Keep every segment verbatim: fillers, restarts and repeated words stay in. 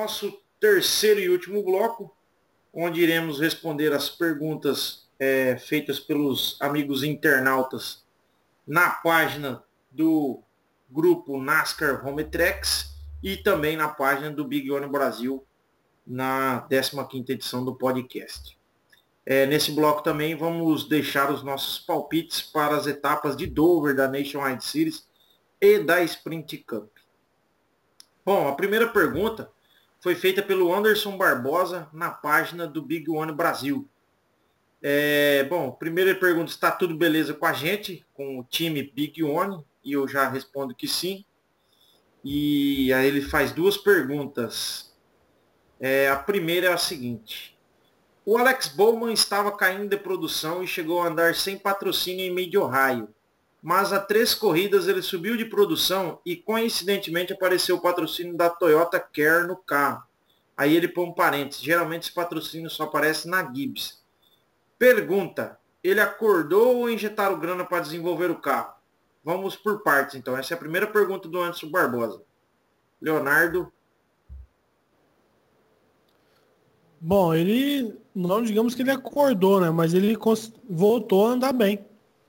nosso terceiro e último bloco, onde iremos responder as perguntas é, feitas pelos amigos internautas na página do grupo NASCAR Home Tracks e também na página do Big One Brasil, na décima quinta edição do podcast. É, nesse bloco também vamos deixar os nossos palpites para as etapas de Dover, da Nationwide Series e da Sprint Cup. Bom, a primeira pergunta foi feita pelo Anderson Barbosa na página do Big One Brasil. É, bom, primeira pergunta, está tudo beleza com a gente, com o time Big One? E eu já respondo que sim. E aí ele faz duas perguntas. É, a primeira é a seguinte. O Alex Bowman estava caindo de produção e chegou a andar sem patrocínio em Mid-Ohio. Mas há três corridas ele subiu de produção e coincidentemente apareceu o patrocínio da Toyota Care no carro. Aí ele põe um parênteses. Geralmente esse patrocínio só aparece na Gibbs. Pergunta. Ele acordou ou injetaram grana para desenvolver o carro? Vamos por partes então. Essa é a primeira pergunta do Anderson Barbosa. Leonardo. Bom, ele, não digamos que ele acordou, né? Mas ele voltou a andar bem.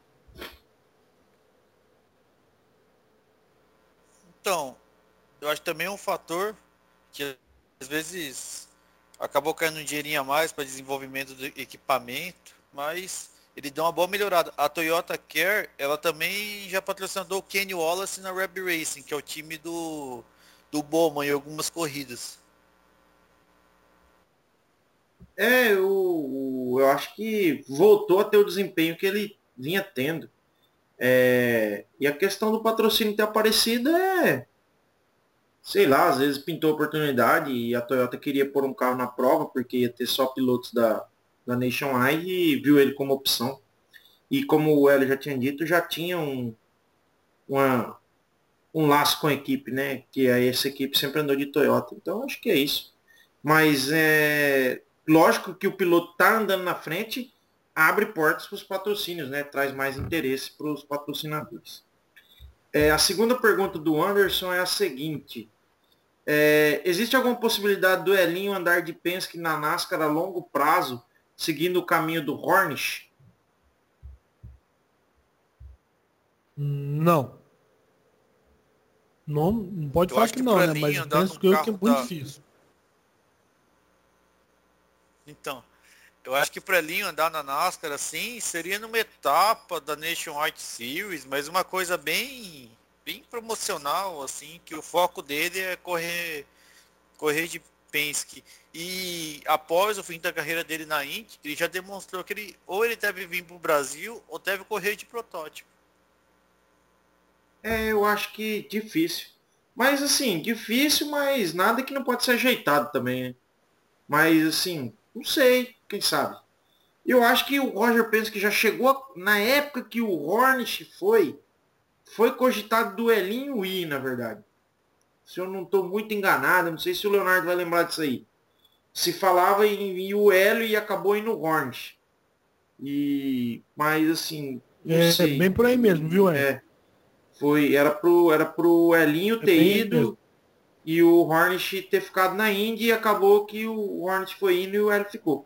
Então, eu acho também um fator que às vezes acabou caindo um dinheirinho a mais para desenvolvimento do equipamento, mas ele deu uma boa melhorada. A Toyota Care, ela também já patrocinou o Kenny Wallace na Reb Racing, que é o time do, do Bowman em algumas corridas. É, eu, eu acho que voltou a ter o desempenho que ele vinha tendo. É, e a questão do patrocínio ter aparecido é, sei lá, às vezes pintou a oportunidade e a Toyota queria pôr um carro na prova, porque ia ter só pilotos da, da Nationwide e viu ele como opção. E como o Hélio já tinha dito, já tinha um, uma, um laço com a equipe, né? Que aí essa equipe sempre andou de Toyota. Então acho que é isso. Mas é lógico que o piloto tá andando na frente, abre portas para os patrocínios, né? Traz mais interesse para os patrocinadores. É, a segunda pergunta do Anderson é a seguinte. É, existe alguma possibilidade do Elinho andar de Penske na NASCAR a longo prazo, seguindo o caminho do Hornish? Não. Não, não pode Eu falar acho que que não, pro né? Mas Elinho eu andar penso num que eu que é carro muito da... difícil. Então, eu acho que para Elinho andar na NASCAR assim, seria numa etapa da Nationwide Series, mas uma coisa bem, bem promocional, assim, que o foco dele é correr, correr de Penske. E após o fim da carreira dele na Indy, ele já demonstrou que ele ou ele deve vir para o Brasil ou deve correr de protótipo. É, eu acho que difícil. Mas assim, difícil, mas nada que não pode ser ajeitado também, né? Mas assim, não sei, quem sabe. Eu acho que o Roger Penske já chegou a, na época que o Hornish foi, foi cogitado duelinho I, na verdade. Se eu não estou muito enganado, não sei se o Leonardo vai lembrar disso aí. Se falava em, em o Hélio e acabou indo o Hornish. E, mas assim, não É bem sei. por aí mesmo, viu, Hélio? É, foi, era pro, era pro Elinho É ter bem mesmo. ido e o Hornish ter ficado na Indy e acabou que o Hornish foi indo e o Hélio ficou.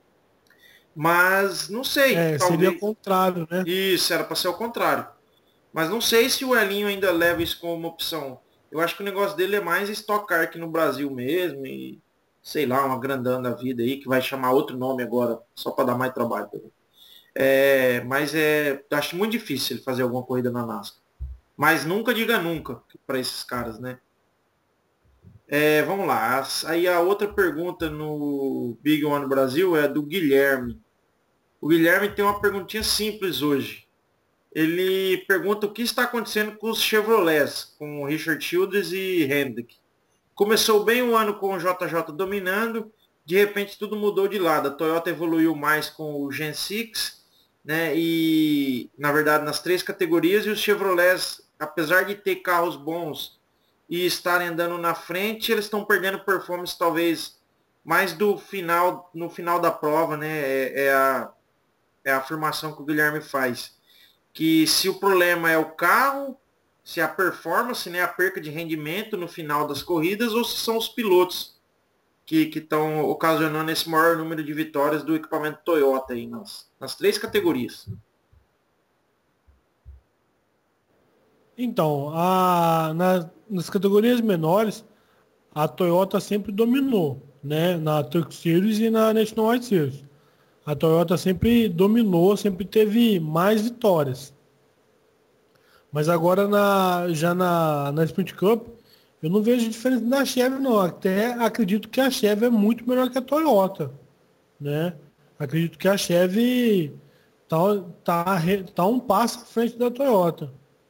Mas não sei, É, seria o talvez. contrário, né? Isso, era para ser o contrário. Mas não sei se o Elinho ainda leva isso como uma opção. Eu acho que o negócio dele é mais Stock Car aqui no Brasil mesmo e sei lá, uma grandana da vida aí que vai chamar outro nome agora, só para dar mais trabalho também. É, mas é, acho muito difícil ele fazer alguma corrida na NASCAR. Mas nunca diga nunca para esses caras, né? É, vamos lá. Aí a outra pergunta no Big One Brasil é do Guilherme. O Guilherme tem uma perguntinha simples hoje. Ele pergunta o que está acontecendo com os Chevrolets, com Richard Childress e Hendrick. Começou bem o ano com o J J dominando, de repente tudo mudou de lado. A Toyota evoluiu mais com o Gen seis, né? E na verdade nas três categorias, e os Chevrolets, apesar de ter carros bons e estarem andando na frente, eles estão perdendo performance talvez mais do final, no final da prova, né? É, é a, é a afirmação que o Guilherme faz. Que se o problema é o carro, se é a performance, né, a perca de rendimento no final das corridas, ou se são os pilotos que estão ocasionando esse maior número de vitórias do equipamento Toyota aí nas, nas três categorias. Então, a, na, nas categorias menores, a Toyota sempre dominou, né? Na Truck Series e na Nationwide Series. A Toyota sempre dominou, sempre teve mais vitórias. Mas agora na, já na, na Sprint Cup, eu não vejo diferença da Chevy não. Até acredito que a Chevy é muito melhor que a Toyota, né? Acredito que a Chevy tá, tá, tá um passo à frente da Toyota.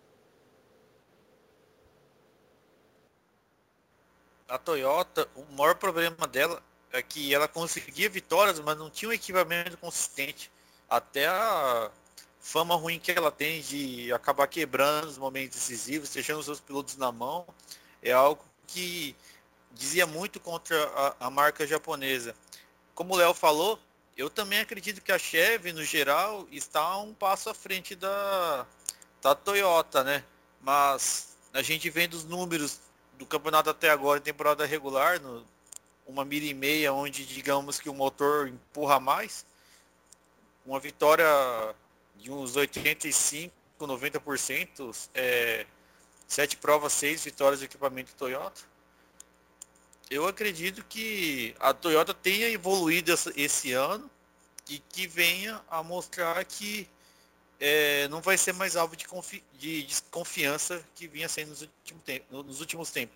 A Toyota, o maior problema dela é que ela conseguia vitórias, mas não tinha um equipamento consistente. Até a fama ruim que ela tem de acabar quebrando os momentos decisivos, deixando os seus pilotos na mão, é algo que dizia muito contra a, a marca japonesa. Como o Léo falou, eu também acredito que a Chevy, no geral, está um passo à frente da, da Toyota, né? Mas a gente vendo os números do campeonato até agora, em temporada regular, no, uma milha e meia, onde digamos que o motor empurra mais, uma vitória de uns oitenta e cinco, noventa por cento, é, sete provas, seis vitórias do equipamento Toyota. Eu acredito que a Toyota tenha evoluído esse ano e que venha a mostrar que é, não vai ser mais alvo de, confi- de desconfiança que vinha sendo nos últimos, tempos, nos últimos tempos.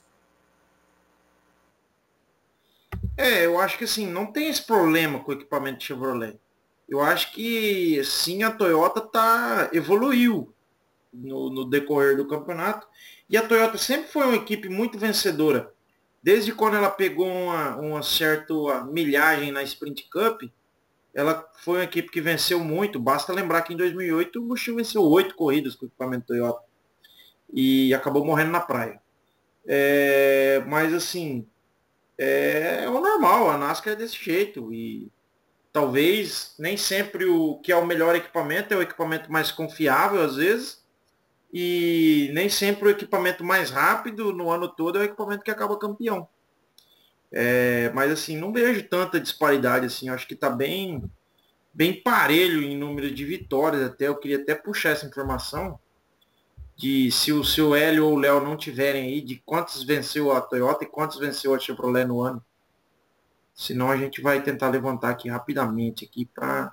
É, eu acho que assim, não tem esse problema com o equipamento Chevrolet. Eu acho que sim, a Toyota tá, evoluiu no, no decorrer do campeonato. E a Toyota sempre foi uma equipe muito vencedora. Desde quando ela pegou uma, uma certa milhagem na Sprint Cup, ela foi uma equipe que venceu muito. Basta lembrar que em dois mil e oito o Busch venceu oito corridas com o equipamento Toyota e acabou morrendo na praia. É, mas assim, é, é o normal, a NASCAR é desse jeito. E talvez nem sempre o que é o melhor equipamento é o equipamento mais confiável às vezes. E nem sempre o equipamento mais rápido no ano todo é o equipamento que acaba campeão. É, mas assim, não vejo tanta disparidade assim. Eu acho que está bem, bem parelho em número de vitórias até. Eu queria até puxar essa informação de se o seu Hélio ou o Léo não tiverem aí, de quantos venceu a Toyota e quantos venceu a Chevrolet no ano. Senão a gente vai tentar levantar aqui rapidamente aqui para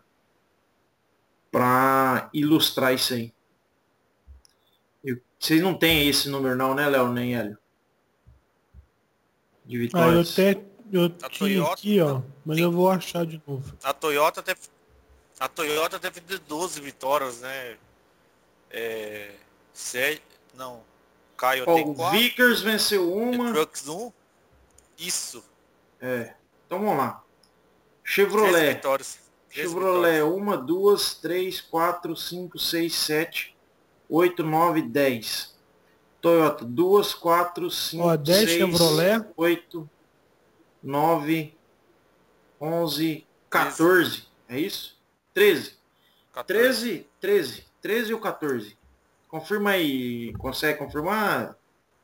para ilustrar isso aí. Eu, vocês não têm esse número não, né, Léo, nem Hélio? De Ah, eu vitórias. até eu A tinha Toyota, aqui, ó, mas sim, eu vou achar de novo. a Toyota teve, a Toyota teve doze vitórias, né? É, sete, não, Caio Ó, tem o quatro, Vickers venceu The uma. Trucks um, isso, É. Então vamos lá. treze Chevrolet. vitórias, treze Chevrolet, vitórias. uma, duas, três, quatro, cinco, seis, sete, oito, nove, dez. Toyota, duas, quatro, Ó, cinco, dez seis, Chevrolet, oito, nove, onze, treze, quatorze. É isso? Treze. quatorze. Treze, treze. Treze ou quatorze? Confirma aí. Consegue confirmar?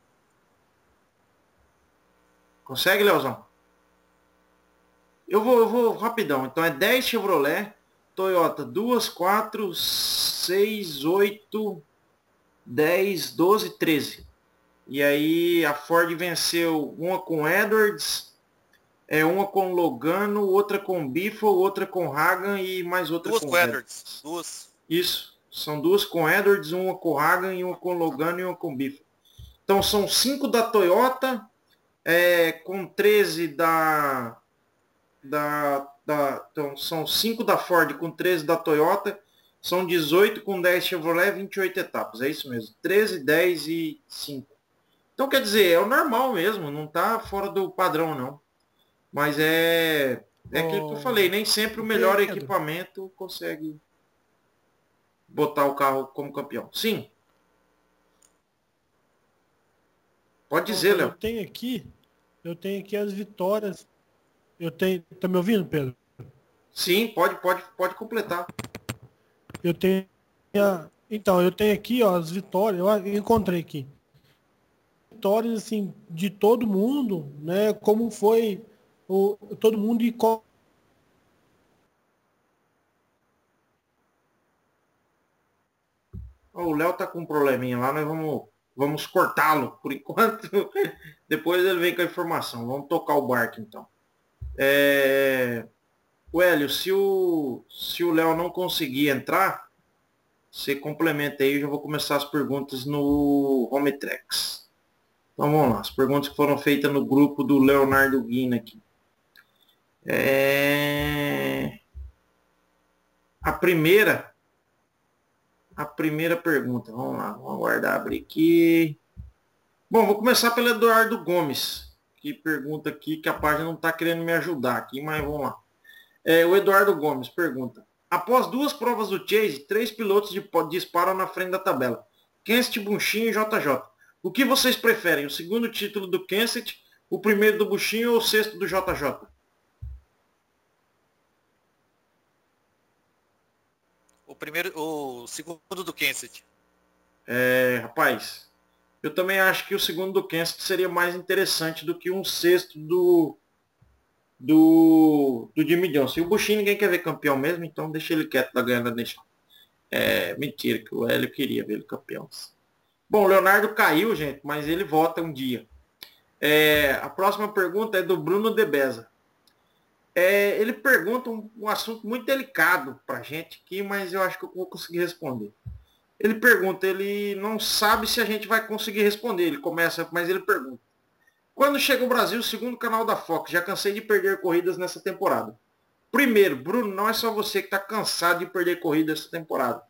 Consegue, Leozão? Eu vou, eu vou rapidão. Então é dez Chevrolet, Toyota duas, quatro, seis, oito, dez, doze, treze. E aí a Ford venceu uma com Edwards, é uma com Logano, outra com Biffle, outra com Hagan e mais outra Duas com com Edwards, Edwards. duas. Isso. São duas com Edwards, uma com Hagan e uma com Logano e uma com Biffle. Então são cinco da Toyota, é, com treze da da, da então, são cinco da Ford com treze da Toyota, são dezoito com dez Chevrolet, vinte e oito etapas, é isso mesmo, treze, dez e cinco. Então quer dizer, é o normal mesmo, não está fora do padrão não. Mas é, é aquilo que eu falei, ó, nem sempre o melhor Pedro, equipamento consegue botar o carro como campeão. Sim, pode dizer, ó, eu Léo. tenho aqui, eu tenho aqui as vitórias. Eu tenho, tá me ouvindo, Pedro? Sim, pode, pode, pode completar. Eu tenho, a- então, eu tenho aqui, ó, as vitórias, eu a- eu encontrei aqui. Vitórias, assim, de todo mundo, né, como foi o, todo mundo e qual. Ó, o Léo tá com um probleminha lá, nós vamos, vamos cortá-lo por enquanto. Depois ele vem com a informação. Vamos tocar o barco então. É... O Hélio, se o se o Léo não conseguir entrar, você complementa aí, eu já vou começar as perguntas no Hometrex. Então vamos lá, as perguntas que foram feitas no grupo do Leonardo Guina aqui. É... A primeira, a primeira pergunta, vamos lá, vamos aguardar abrir aqui. Bom, vou começar pelo Eduardo Gomes, que pergunta aqui que a página não está querendo me ajudar aqui, mas vamos lá. É, o Eduardo Gomes pergunta: após duas provas do Chase, três pilotos de, disparam na frente da tabela. Kenseth, Bunchinho e J J. O que vocês preferem? O segundo título do Kenseth, o primeiro do Bunchinho ou o sexto do J J? O primeiro, o segundo do Kenseth. É, rapaz, eu também acho que o segundo do Kenseth seria mais interessante do que um sexto do do, do Jimmy Johnson. E o Buchinho ninguém quer ver campeão mesmo, então deixa ele quieto da ganhando da Nation. É mentira, que o Hélio queria ver ele campeão. Bom, o Leonardo caiu, gente, mas ele volta um dia. É, a próxima pergunta é do Bruno Debeza. É, ele pergunta um, um assunto muito delicado pra gente aqui, mas eu acho que eu vou conseguir responder. Ele pergunta, ele não sabe se a gente vai conseguir responder. Ele começa, mas ele pergunta: quando chega o Brasil, o segundo canal da Fox? Já cansei de perder corridas nessa temporada. Primeiro, Bruno, não é só você que está cansado de perder corridas essa temporada.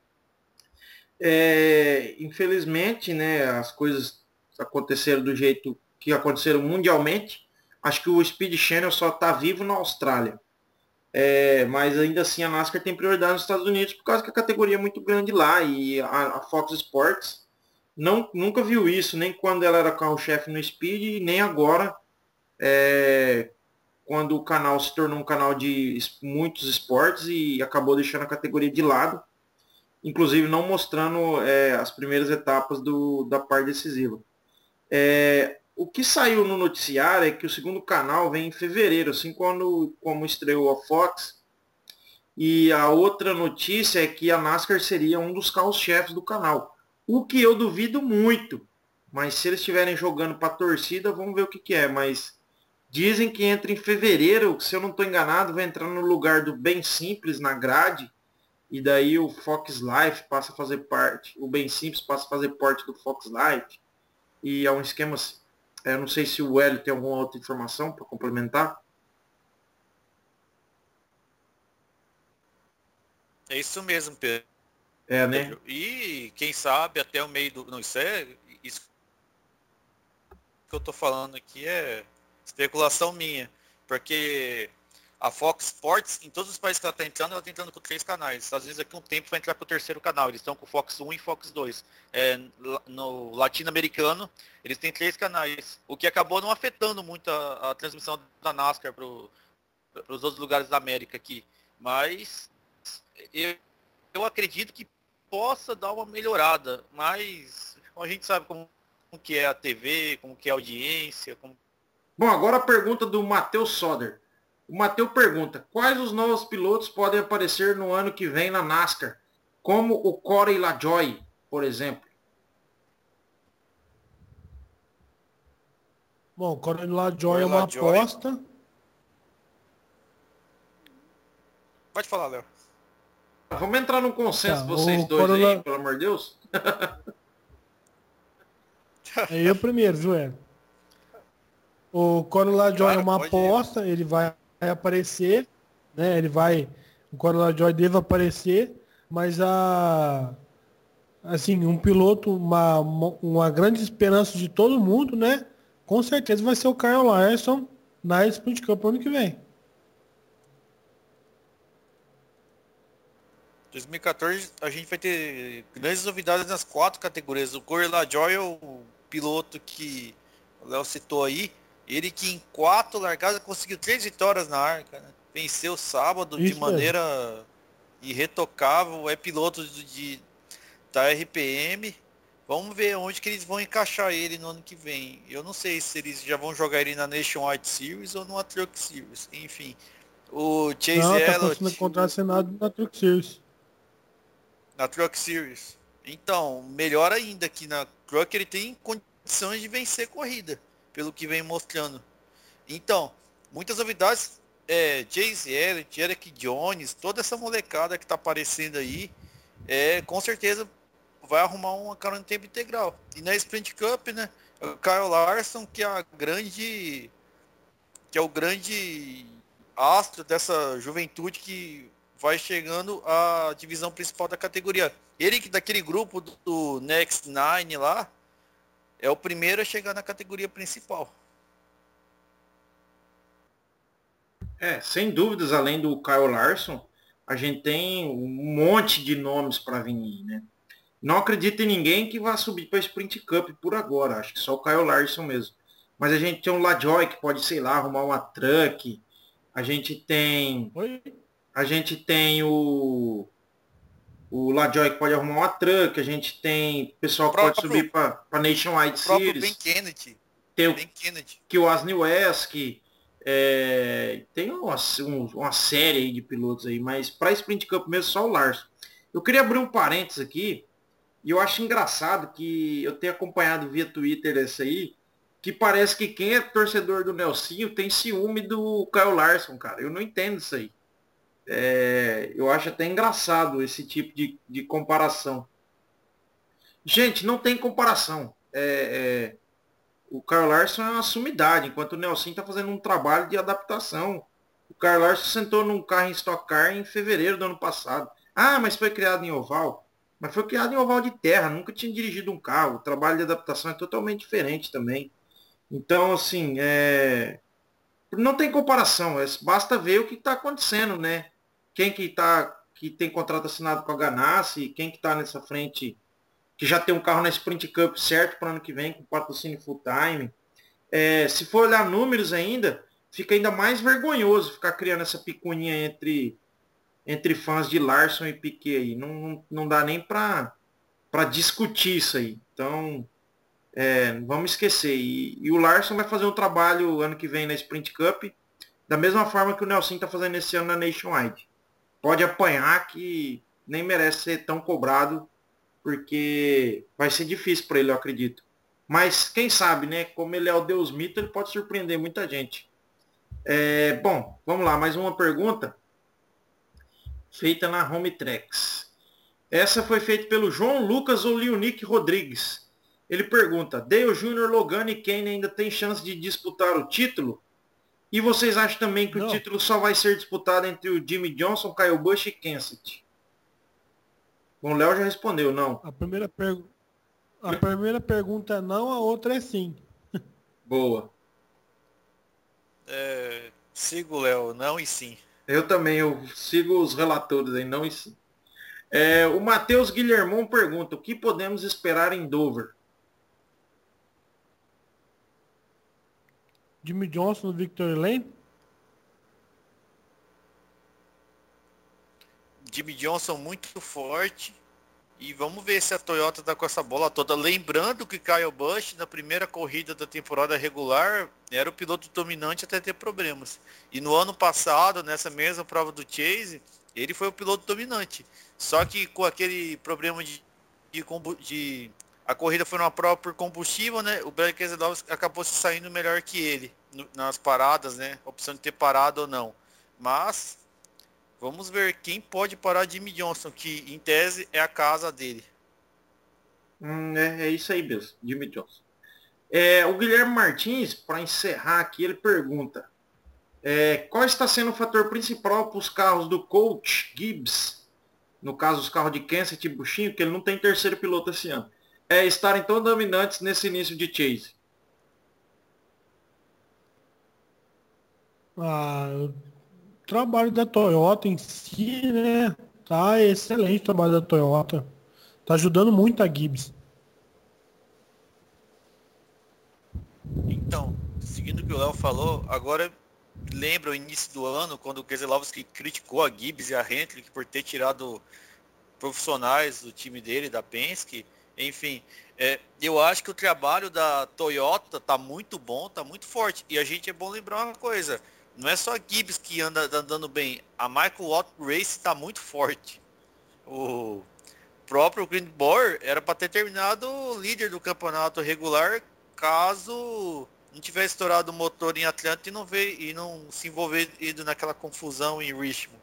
É, infelizmente, né, as coisas aconteceram do jeito que aconteceram mundialmente. Acho que o Speed Channel só está vivo na Austrália. É, mas ainda assim a NASCAR tem prioridade nos Estados Unidos por causa que a categoria é muito grande lá. E a, a Fox Sports não, nunca viu isso, nem quando ela era carro-chefe no Speed, nem agora, é, quando o canal se tornou um canal de muitos esportes e acabou deixando a categoria de lado, inclusive não mostrando é, as primeiras etapas do, da parte decisiva. É, o que saiu no noticiário é que o segundo canal vem em fevereiro, assim quando, como estreou a Fox. E a outra notícia é que a NASCAR seria um dos carros-chefes do canal. O que eu duvido muito. Mas se eles estiverem jogando para a torcida, vamos ver o que, que é. Mas dizem que entra em fevereiro, se eu não estou enganado, vai entrar no lugar do Bem Simples na grade. E daí o Fox Life passa a fazer parte. O Bem Simples passa a fazer parte do Fox Life. E é um esquema assim. Eu não sei se o Hélio tem alguma outra informação para complementar. É isso mesmo, Pedro. É, né? E quem sabe até o meio do. Não, isso é. Isso que eu tô falando aqui é especulação minha. Porque a Fox Sports, em todos os países que ela está entrando, ela está entrando com três canais. Às vezes daqui a um tempo vai entrar para o terceiro canal. Eles estão com o Fox um e Fox dois. É, no latino-americano, eles têm três canais. O que acabou não afetando muito a, a transmissão da NASCAR para os outros lugares da América aqui. Mas eu, eu acredito que possa dar uma melhorada. Mas a gente sabe como, como que é a T V, como que é a audiência. Como... Bom, agora a pergunta do Matheus Soder. O Matheus pergunta: quais os novos pilotos podem aparecer no ano que vem na NASCAR? Como o Corey LaJoie, por exemplo. Bom, o Corey LaJoie é uma aposta. Pode falar, Léo. Vamos entrar num consenso, tá, vocês dois Corey aí, La... pelo amor de Deus. É eu primeiro, Joel. O Corey LaJoie claro, é uma aposta, ir. Ele vai aparecer, né? Ele vai, o Corey LaJoie deve aparecer, mas a assim, um piloto, uma, uma grande esperança de todo mundo, né? Com certeza vai ser o Kyle Larson na Sprint Cup ano que vem. dois mil e quatorze a gente vai ter grandes novidades nas quatro categorias. O Corey LaJoie é o piloto que o Léo citou aí. Ele que em quatro largadas conseguiu três vitórias na arca, né? Venceu sábado Isso de maneira mesmo. irretocável, é piloto de, da R P M Vamos ver onde que eles vão encaixar ele no ano que vem. Eu não sei se eles já vão jogar ele na Nationwide Series ou numa Truck Series. Enfim, o Chase Não, tá conseguindo Elliott contrato assinado na Truck Series. na Truck Series. Então, melhor ainda que na Truck ele tem condições de vencer corrida, pelo que vem mostrando. Então, muitas novidades. É, Chase Elliott, Eric Jones, toda essa molecada que tá aparecendo aí, é, com certeza vai arrumar uma cara no tempo integral. E na Sprint Cup, né? O Kyle Larson, que é a grande. Que é o grande astro dessa juventude que vai chegando à divisão principal da categoria. Ele que daquele grupo do, do Next Nine lá é o primeiro a chegar na categoria principal. É, sem dúvidas, além do Kyle Larson, a gente tem um monte de nomes para vir, né? Não acredito em ninguém que vá subir para a Sprint Cup por agora. Acho que só o Kyle Larson mesmo. Mas a gente tem um LaJoy que pode, sei lá, arrumar uma truck. A gente tem. Oi? A gente tem o. O LaJoy que pode arrumar uma truck. A gente tem pessoal que pode subir para a Nationwide o próprio Ben Series. Kennedy. Tem o Ben Kennedy. que o Asney Wesk. É, tem uma, um, uma série aí de pilotos aí. Mas para Sprint Cup mesmo, só o Larson. Eu queria abrir um parênteses aqui. E eu acho engraçado que eu tenho acompanhado via Twitter essa aí, que parece que quem é torcedor do Nelsinho tem ciúme do Kyle Larson, cara. Eu não entendo isso aí. É, eu acho até engraçado esse tipo de, de comparação. Gente, não tem comparação. É, é, o Kyle Larson é uma sumidade, enquanto o Nelsinho está fazendo um trabalho de adaptação. O Kyle Larson sentou num carro em Stock Car em fevereiro do ano passado. Ah, mas foi criado em oval. Mas foi criado em oval de terra, nunca tinha dirigido um carro. O trabalho de adaptação é totalmente diferente também. Então, assim, é... não tem comparação. É... Basta ver o que está acontecendo, né? Quem que, tá... que tem contrato assinado com a Ganassi, quem que está nessa frente, que já tem um carro na Sprint Cup certo para o ano que vem, com patrocínio full time. É... Se for olhar números ainda, fica ainda mais vergonhoso ficar criando essa picuinha entre entre fãs de Larson e Piquet aí. Não, não, não dá nem para discutir isso aí. Então, é, vamos esquecer. E, e o Larson vai fazer um trabalho ano que vem na Sprint Cup, da mesma forma que o Nelson está fazendo esse ano na Nationwide. Pode apanhar que nem merece ser tão cobrado, porque vai ser difícil para ele, eu acredito. Mas quem sabe, né? Como ele é o Deus Mito, ele pode surpreender muita gente. É, bom, vamos lá, mais uma pergunta feita na Hometrex. Essa foi feita pelo João Lucas Oliunic Rodrigues. Ele pergunta, Dale Júnior, Logano e Kane ainda tem chance de disputar o título? E vocês acham também que Não. o título só vai ser disputado entre o Jimmy Johnson, Kyle Busch e Kenseth? Bom, o Léo já respondeu, não. A primeira, per... a primeira pergunta é não, a outra é sim. Boa. É, sigo o Léo, não e sim. Eu também, eu sigo os relatores aí, não e sim. É, o Matheus Guilhermon pergunta, o que podemos esperar em Dover? Jimmy Johnson no Victory Lane? Jimmy Johnson muito forte. E vamos ver se a Toyota tá com essa bola toda. Lembrando que Kyle Busch, na primeira corrida da temporada regular, era o piloto dominante até ter problemas. E no ano passado, nessa mesma prova do Chase, ele foi o piloto dominante. Só que com aquele problema de, de, de a corrida foi uma prova por combustível, né? O Brad Keselowski acabou se saindo melhor que ele no, nas paradas, né? A opção de ter parado ou não. Mas vamos ver quem pode parar Jimmy Johnson, que em tese é a casa dele. Hum, é, é isso aí mesmo, Jimmy Johnson. É, o Guilherme Martins, para encerrar aqui, ele pergunta, é, qual está sendo o fator principal para os carros do coach Gibbs, no caso os carros de Kenseth e Buchinho, que ele não tem terceiro piloto esse ano, é estarem tão dominantes nesse início de Chase? Ah, o trabalho da Toyota em si, né? Tá excelente o trabalho da Toyota. Tá ajudando muito a Gibbs. Então, seguindo o que o Léo falou, agora lembra o início do ano, quando o Keselowski criticou a Gibbs e a Hendrick por ter tirado profissionais do time dele, da Penske, Enfim, é, eu acho que o trabalho da Toyota tá muito bom, tá muito forte. E a gente é bom lembrar uma coisa, não é só a Gibbs que anda andando bem, a Michael Watt Race tá muito forte. O próprio Grindbor era para ter terminado líder do campeonato regular caso não tivesse estourado o motor em Atlanta e não, veio, e não se envolvido naquela confusão em Richmond.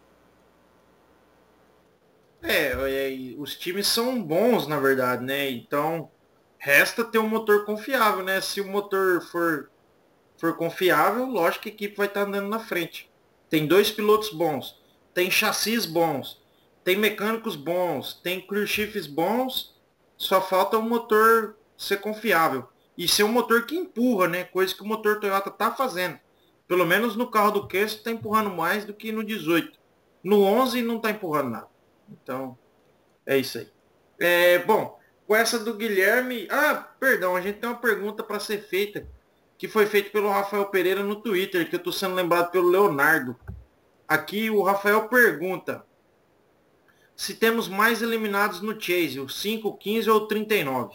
É, é, os times são bons, na verdade, né? Então, resta ter um motor confiável, né? Se o motor for, for confiável, lógico que a equipe vai estar andando na frente. Tem dois pilotos bons, tem chassis bons, tem mecânicos bons, tem crew chiefs bons, só falta o motor ser confiável. E ser um motor que empurra, né? Coisa que o motor Toyota tá fazendo. Pelo menos no carro do Kess está empurrando mais do que no dezoito. No onze não está empurrando nada. Então, é isso aí. É, bom, com essa do Guilherme... Ah, perdão, a gente tem uma pergunta para ser feita, que foi feita pelo Rafael Pereira no Twitter, que eu estou sendo lembrado pelo Leonardo. Aqui o Rafael pergunta se temos mais eliminados no Chase, o cinco, quinze ou trinta e nove.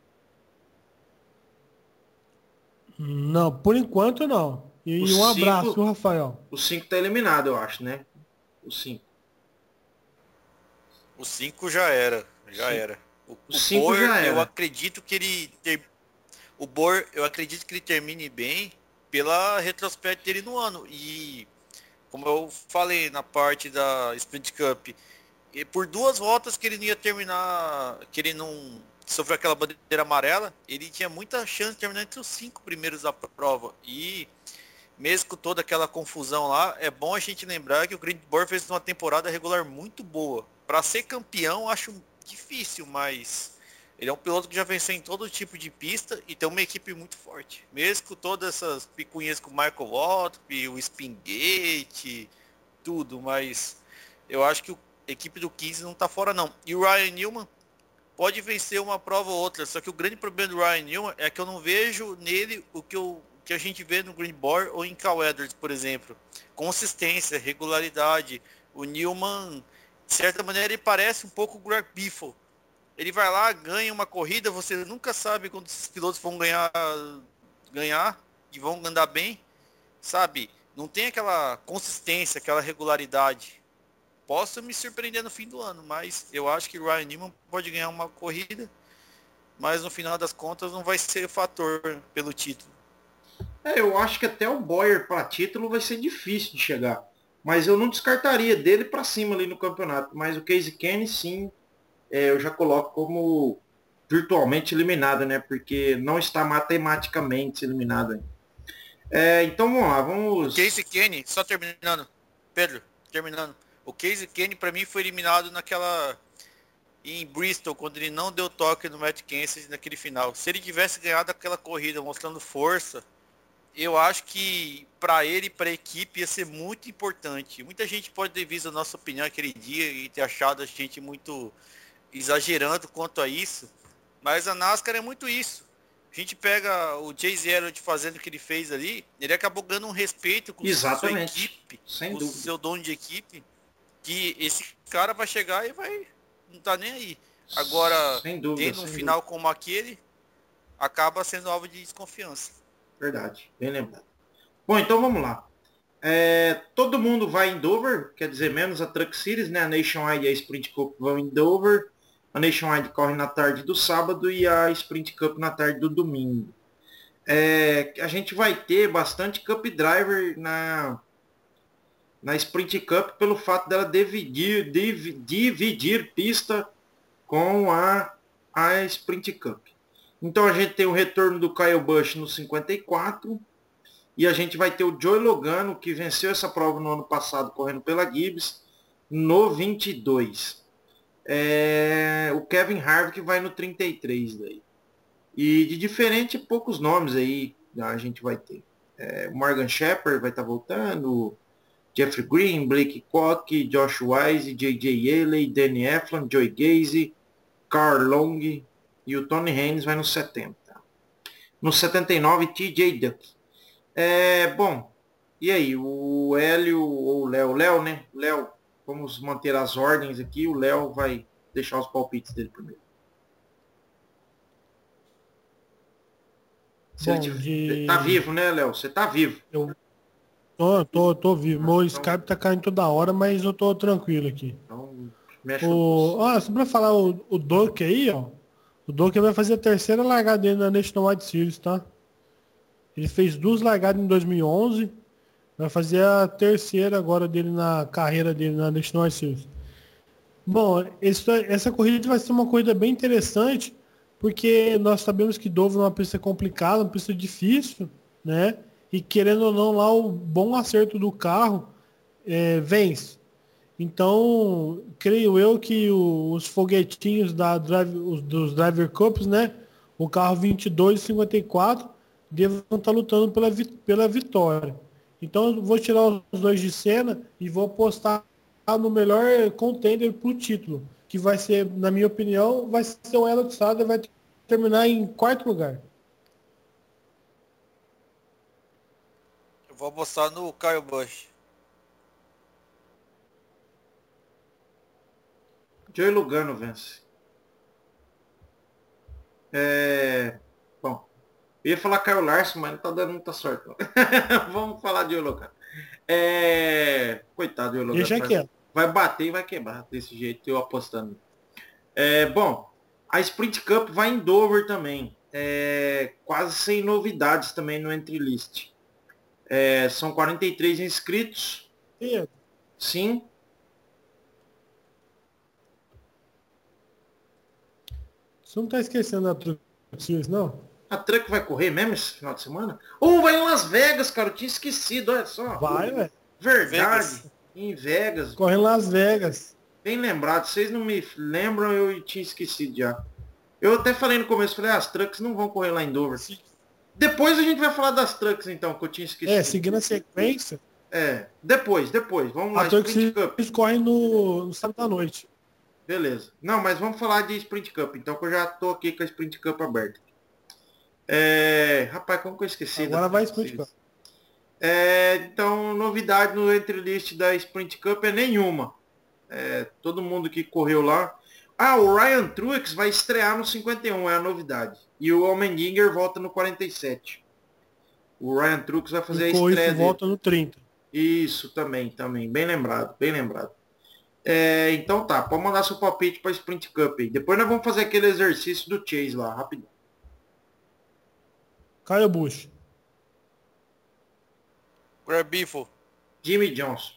Não, por enquanto não. E O um abraço, cinco, Rafael. o cinco está eliminado, eu acho, né? O cinco. O cinco já era, já Sim. era. O, O o cinco Bor, já era. eu acredito que ele ter, o Bor, eu acredito que ele termine bem pela retrospecto dele no ano. E como eu falei na parte da Sprint Cup, e por duas voltas que ele não ia terminar, que ele não sofreu aquela bandeira amarela, ele tinha muita chance de terminar entre os cinco primeiros da prova. E mesmo com toda aquela confusão lá, é bom a gente lembrar que o Grindbor fez uma temporada regular muito boa. Para ser campeão, acho difícil, mas ele é um piloto que já venceu em todo tipo de pista e tem uma equipe muito forte. Mesmo com todas essas picuinhas com o Michael Waltrip, o Spingate, tudo, mas eu acho que a equipe do quinze não tá fora não. E o Ryan Newman pode vencer uma prova ou outra, só que o grande problema do Ryan Newman é que eu não vejo nele o que, eu, que a gente vê no Grindbor ou em Cal Edwards, por exemplo. Consistência, regularidade. O Newman, de certa maneira, ele parece um pouco o Greg Biffle. Ele vai lá, ganha uma corrida, você nunca sabe quando esses pilotos vão ganhar, ganhar e vão andar bem, sabe? Não tem aquela consistência, aquela regularidade. Posso me surpreender no fim do ano, mas eu acho que o Ryan Newman pode ganhar uma corrida, mas no final das contas não vai ser fator pelo título. É, eu acho que até o Bowyer para título vai ser difícil de chegar. Mas eu não descartaria dele para cima ali no campeonato. Mas o Casey Kenny, sim, é, eu já coloco como virtualmente eliminado, né? Porque não está matematicamente eliminado ainda. É, então vamos lá, vamos... O Casey Kenny, só terminando, Pedro, terminando. O Casey Kenny para mim foi eliminado naquela... em Bristol, quando ele não deu toque no Matt Kenseth naquele final. Se ele tivesse ganhado aquela corrida mostrando força, eu acho que para ele e para a equipe ia ser muito importante. Muita gente pode ter visto a nossa opinião aquele dia e ter achado a gente muito exagerando quanto a isso, mas a NASCAR é muito isso. A gente pega o Chase Elliott fazendo o que ele fez ali, ele acabou ganhando um respeito com Exatamente. sua equipe, Sem com o dúvida. seu dono de equipe, que esse cara vai chegar e vai não tá nem aí. Agora, Sem dúvida, tendo um sem final dúvida. como aquele, acaba sendo alvo de desconfiança. Verdade, bem lembrado. Bom, então vamos lá. É, todo mundo vai em Dover, quer dizer, menos a Truck Series, né? A Nationwide e a Sprint Cup vão em Dover. A Nationwide corre na tarde do sábado e a Sprint Cup na tarde do domingo. É, a gente vai ter bastante Cup Driver na, na Sprint Cup pelo fato dela dividir, div, dividir pista com a, a Sprint Cup. Então a gente tem o retorno do Kyle Busch no cinquenta e quatro e a gente vai ter o Joey Logano, que venceu essa prova no ano passado correndo pela Gibbs, no vinte e dois. É, o Kevin Harvick vai no trinta e três daí. E de diferente, poucos nomes aí a gente vai ter. É, o Morgan Shepherd vai estar tá voltando, Jeffrey Green, Blake Koch, Josh Wise, J J Yeley, Danny Eflin, Joey Gacy, Carl Long e o Tony Haynes vai no setenta. No setenta e nove, T J Duck. É, bom, e aí, o Hélio ou o Léo, Léo, né? Léo, vamos manter as ordens aqui, o Léo vai deixar os palpites dele primeiro. Se ele Bom, tiver... de... Tá vivo, né, Léo? Você tá vivo. Eu tô, tô, tô vivo. Meu Então, Skype tá caindo toda hora, mas eu tô tranquilo aqui. então mexe o O... doce. Ah, só pra falar, o, o Doak aí, ó. O Doak vai fazer a terceira largada dele na National White Series, tá? Ele fez duas largadas em dois mil e onze. Vai fazer a terceira agora dele na carreira dele na National White Series. Bom, isso- essa corrida vai ser uma corrida bem interessante, porque nós sabemos que Dover é uma pista complicada, uma pista difícil, né? E querendo ou não, lá o bom acerto do carro é, vence. Então, creio eu que o- os foguetinhos da drive, os, dos Driver Cups, né? O carro vinte e dois e cinquenta e quatro devam estar lutando pela, vi- pela vitória. Então, eu vou tirar os dois de cena e vou apostar no melhor contender para o título, que vai ser, na minha opinião, vai ser o Elo Sada, vai terminar em quarto lugar. Eu vou apostar no Kyle Busch. Joey Logano vence. É... Bom, eu ia falar Kyle Larson, mas não tá dando muita sorte. Não. Vamos falar de Joey Logano. É... Coitado do Joey Logano. Deixa Vai, quieto. vai bater e vai quebrar desse jeito, eu apostando. É... Bom, a Sprint Cup vai em Dover também. É... Quase sem novidades também no Entry List. É... São quarenta e três inscritos. Pedro, Sim. você não tá esquecendo da Truck Series, não? A Truck vai correr mesmo esse final de semana? Ou vai em Las Vegas, cara. Eu tinha esquecido, olha só. Vai, velho. Verdade. Vegas. Em Vegas. Corre em Las Vegas. Bem lembrado. Vocês não me lembram, eu tinha esquecido já. Eu até falei no começo, falei, ah, as trucks não vão correr lá em Dover. Depois a gente vai falar das trucks, então, que eu tinha esquecido. É, seguindo a sequência, É, depois, depois. Vamos lá, a Truck Sprint Cup. Series corre no, no sábado à noite. Beleza. Não, mas vamos falar de Sprint Cup, então, que eu já tô aqui com a Sprint Cup aberta. É... Rapaz, como que eu esqueci? Agora da vai Truck Sprint Cup. Series? É, então, novidade no Entry List da Sprint Cup é nenhuma. É, todo mundo que correu lá. Ah, o Ryan Truex vai estrear no cinquenta e um, é a novidade. E o Allmendinger volta no quarenta e sete. O Ryan Truex vai fazer E a com estreia isso dele. volta no trinta. Isso, também, também. Bem lembrado, bem lembrado. É, então tá, pode mandar seu palpite para Sprint Cup aí. Depois nós vamos fazer aquele exercício do Chase lá, rapidinho. Kyle Busch. Greg Biffle. Jimmy Johnson.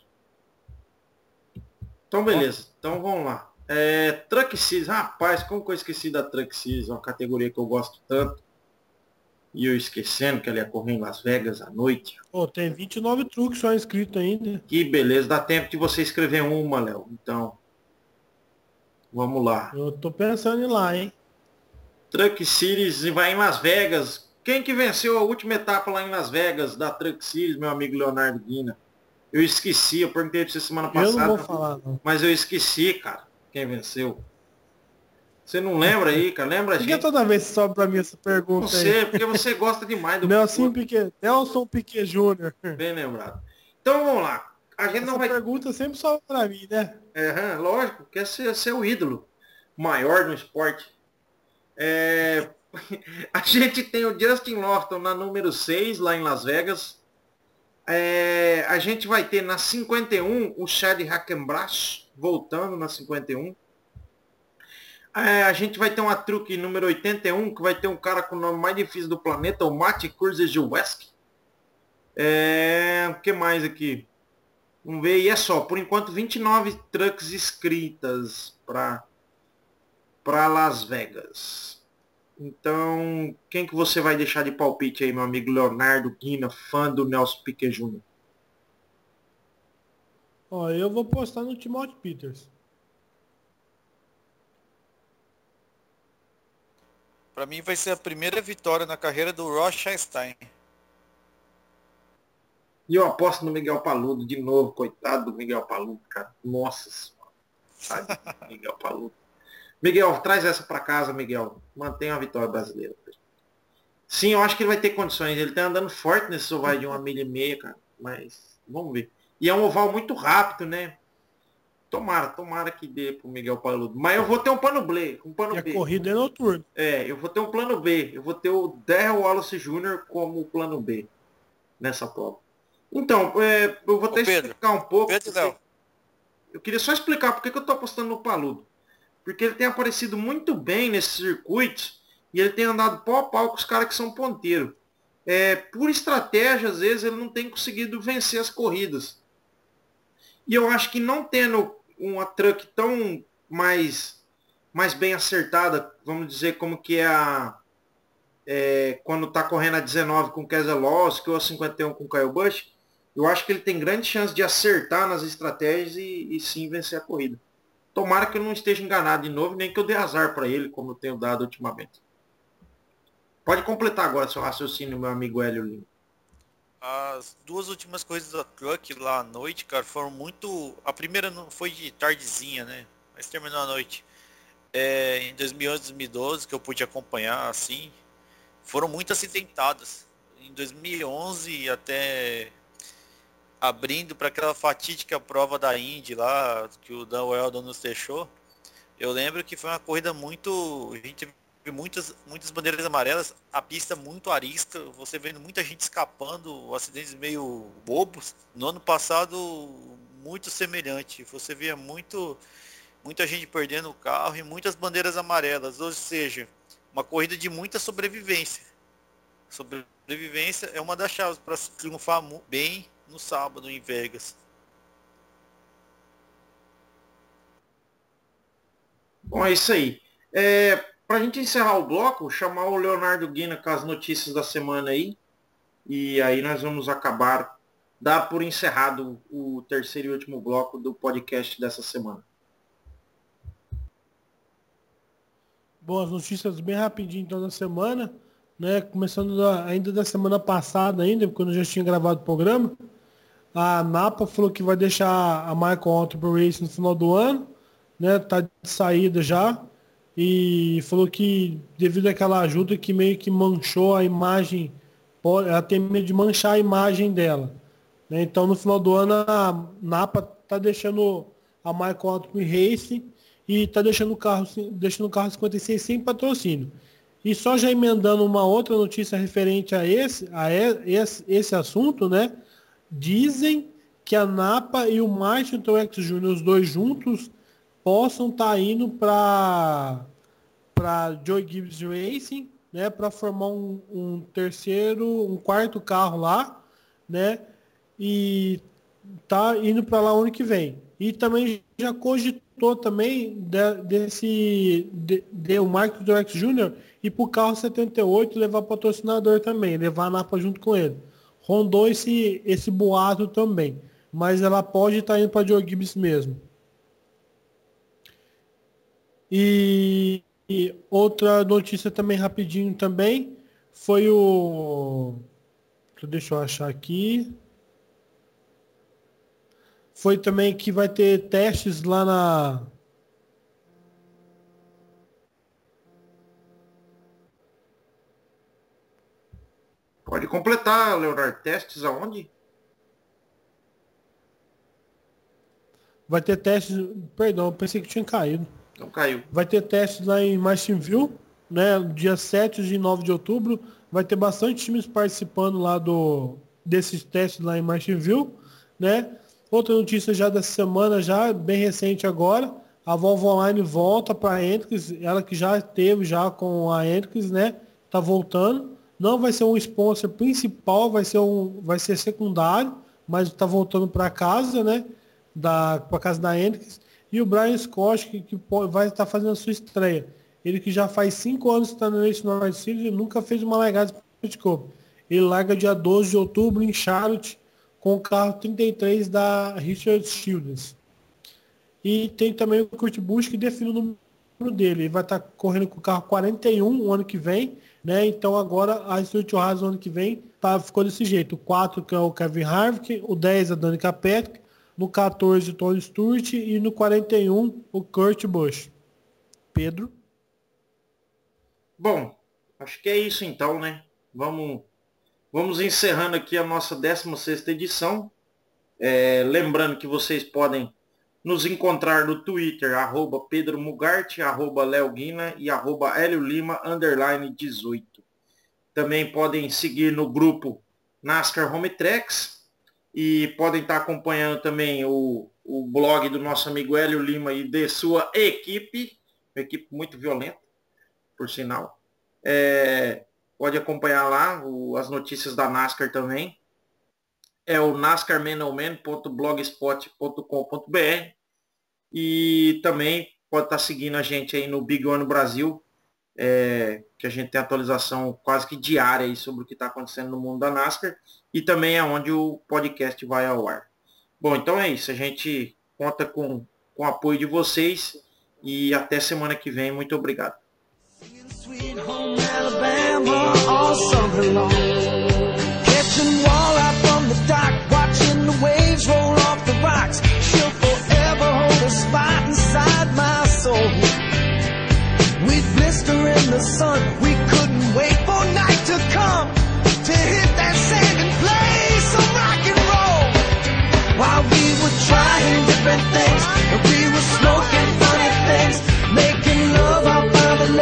Então beleza, então vamos lá. É, Truck Series, rapaz, como que eu esqueci da Truck Series, uma categoria que eu gosto tanto. E eu esquecendo que ela ia correr em Las Vegas à noite. Pô, tem vinte e nove truques só inscritos ainda. Que beleza, dá tempo de você escrever uma, Léo. Então, vamos lá. Eu tô pensando em ir lá, hein? Truck Series vai em Las Vegas. Quem que venceu a última etapa lá em Las Vegas da Truck Series, meu amigo Leonardo Guina? Eu esqueci, eu perguntei pra você semana passada. Eu não vou falar, não. Mas eu esqueci, cara, quem venceu. Você não lembra aí, cara? Lembra a Por que gente? toda vez sobe pra mim essa pergunta Não aí? sei, porque você gosta demais do Nelson Piquet, Nelson Piquet Júnior. Bem lembrado. Então vamos lá. A gente Essa não vai... pergunta sempre sobe pra mim, né? É, lógico, quer ser, ser o ídolo maior no esporte. É, a gente tem o Justin Lofton na número seis, lá em Las Vegas. É, a gente vai ter na cinquenta e um o Chad Hackenbracht, voltando na cinquenta e um. É, a gente vai ter uma truque número oitenta e um, que vai ter um cara com o nome mais difícil do planeta, o Matt Kurzejewski. É, o que mais aqui? Vamos ver, e é só, por enquanto, vinte e nove trucks inscritas para para Las Vegas. Então, quem que você vai deixar de palpite aí, meu amigo Leonardo Guina, fã do Nelson Piquet Júnior? Ó, eu vou postar no Timothy Peters. Pra mim vai ser a primeira vitória na carreira do Ross Chastain. E eu aposto no Miguel Paludo de novo, coitado do Miguel Paludo, cara. Nossa senhora. Sabe, Miguel Paludo. Miguel, traz essa para casa, Miguel. Mantenha a vitória brasileira. Sim, eu acho que ele vai ter condições. Ele tá andando forte nesse oval de uma milha e meia, cara. Mas vamos ver. E é um oval muito rápido, né? Tomara, tomara que dê pro Miguel Paludo. Mas eu vou ter um plano B. Um plano E a B. corrida é noturna. É, eu vou ter um plano B. Eu vou ter o Darrell Wallace Júnior como plano B nessa prova. Então, é, eu vou Ô, até Pedro, explicar um pouco. Pedro e Porque Léo. eu queria só explicar por que que eu tô apostando no Paludo. Porque ele tem aparecido muito bem nesses circuitos e ele tem andado pau a pau com os caras que são ponteiros. É, por estratégia, às vezes, ele não tem conseguido vencer as corridas. E eu acho que não tendo uma truck tão mais, mais bem acertada, vamos dizer como que é a é, quando está correndo a dezenove com Keselowski ou a cinquenta e um com Kyle Busch, eu acho que ele tem grande chance de acertar nas estratégias e, e sim vencer a corrida. Tomara que eu não esteja enganado de novo, nem que eu dê azar para ele, como eu tenho dado ultimamente. Pode completar agora seu raciocínio, meu amigo Hélio Lima. As duas últimas coisas da Truck lá à noite, cara, foram muito... A primeira não foi de tardezinha, né? Mas terminou à noite. É, em dois mil e onze, dois mil e doze, que eu pude acompanhar, assim, foram muito acidentadas. Em dois mil e onze, até abrindo para aquela fatídica prova da Indy lá, que o Dan Weldon nos deixou, eu lembro que foi uma corrida muito... A gente viu muitas, muitas bandeiras amarelas, a pista muito arisca, você vendo muita gente escapando, acidentes meio bobos. No ano passado, muito semelhante. Você via muito, muita gente perdendo o carro e muitas bandeiras amarelas, ou seja, uma corrida de muita sobrevivência. Sobrevivência é uma das chaves para triunfar bem no sábado em Vegas. Bom, é isso aí. É, para a gente encerrar o bloco, chamar o Leonardo Guina com as notícias da semana aí. E aí nós vamos acabar, dar por encerrado o terceiro e último bloco do podcast dessa semana. Bom, as notícias bem rapidinho então da semana, né? Começando da, ainda da semana passada ainda, quando eu já tinha gravado o programa. A Napa falou que vai deixar a Michael Auto Race no final do ano, né? Tá de saída já. E falou que devido àquela ajuda que meio que manchou a imagem, ela tem medo de manchar a imagem dela. Né? Então no final do ano a Napa tá deixando a Michael Auto Race e tá deixando o carro, deixando o carro cinquenta e seis sem patrocínio. E só já emendando uma outra notícia referente a esse, a esse, esse assunto, né? Dizem que a Napa e o Martin Truex Júnior, os dois juntos, possam estar tá indo para para Joe Gibbs Racing, né, para formar um, um terceiro, um quarto carro lá, né, e tá indo para lá o ano que vem. E também já cogitou também de, desse de, de o Martin Truex Júnior ir para o carro setenta e oito, levar patrocinador também, levar a Napa junto com ele. Rondou esse, esse boato também. Mas ela pode estar indo para Joe Gibbs mesmo. E, e outra notícia também rapidinho também foi o... Deixa eu achar aqui. Foi também que vai ter testes lá na... Pode completar, Leonardo. Testes aonde? Vai ter testes... Perdão, pensei que tinha caído. Não caiu. Vai ter testes lá em Martinsville, né? Dia sete e nove de outubro. Vai ter bastante times participando lá do, desses testes lá em Martinsville, né? Outra notícia já dessa semana, já bem recente agora. A Volvo Online volta para a Hendrix. Ela que já teve já com a Hendrix, né? Tá voltando. Não vai ser um sponsor principal, vai ser um, vai ser secundário, mas está voltando para casa, né? Da para casa da Hendrix. E o Brian Scott, que, que vai estar fazendo a sua estreia. Ele que já faz cinco anos que está no National White Series e nunca fez uma largada de Cup. Ele larga dia doze de outubro em Charlotte com o carro trinta e três da Richard Childress. E tem também o Kurt Busch que define o número dele. Ele vai estar correndo com o carro quarenta e um o ano que vem, né? Então agora a Stuart Haas o ano que vem tá, ficou desse jeito. O quatro que é o Kevin Harvick, o dez a Danica Patrick, no quatorze o Tony Stewart e no quarenta e um o Kurt Busch. Pedro? Bom, acho que é isso então, né? Vamos, vamos encerrando aqui a nossa décima sexta edição. É, lembrando que vocês podem nos encontrar no Twitter, arroba Pedro Mugarte, arroba Léo Guina e arroba Hélio Lima, underline dezoito. Também podem seguir no grupo NASCAR Home Tracks e podem estar acompanhando também o, o blog do nosso amigo Hélio Lima e de sua equipe, uma equipe muito violenta, por sinal. É, pode acompanhar lá o, as notícias da NASCAR também. É o nascar man oh man ponto blogspot ponto com ponto b r e também pode estar seguindo a gente aí no Big One Brasil, é, que a gente tem atualização quase que diária aí sobre o que está acontecendo no mundo da NASCAR e também é onde o podcast vai ao ar. Bom, então é isso, a gente conta com, com o apoio de vocês e até semana que vem, muito obrigado. The dock, watching the waves roll off the rocks. She'll forever hold a spot inside my soul. We'd blister in the sun. We couldn't wait for night to come to hit that sand and play some rock and roll. While we were trying different things